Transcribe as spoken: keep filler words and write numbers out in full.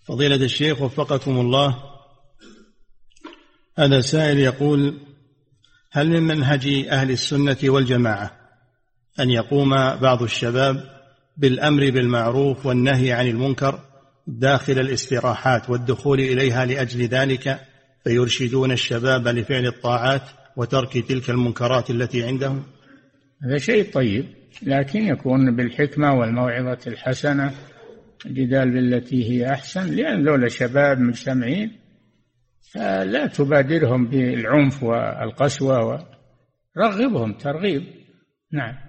فضيلة الشيخ وفقكم الله، هذا سائل يقول: هل من منهج أهل السنة والجماعة أن يقوم بعض الشباب بالأمر بالمعروف والنهي عن المنكر داخل الاستراحات والدخول إليها لأجل ذلك، فيرشدون الشباب لفعل الطاعات وترك تلك المنكرات التي عندهم؟ هذا شيء طيب، لكن يكون بالحكمة والموعظة الحسنة، الجدال بالتي هي أحسن، لأن ذولا شباب مجتمعين، فلا تبادرهم بالعنف والقسوة، ورغبهم ترغيب. نعم.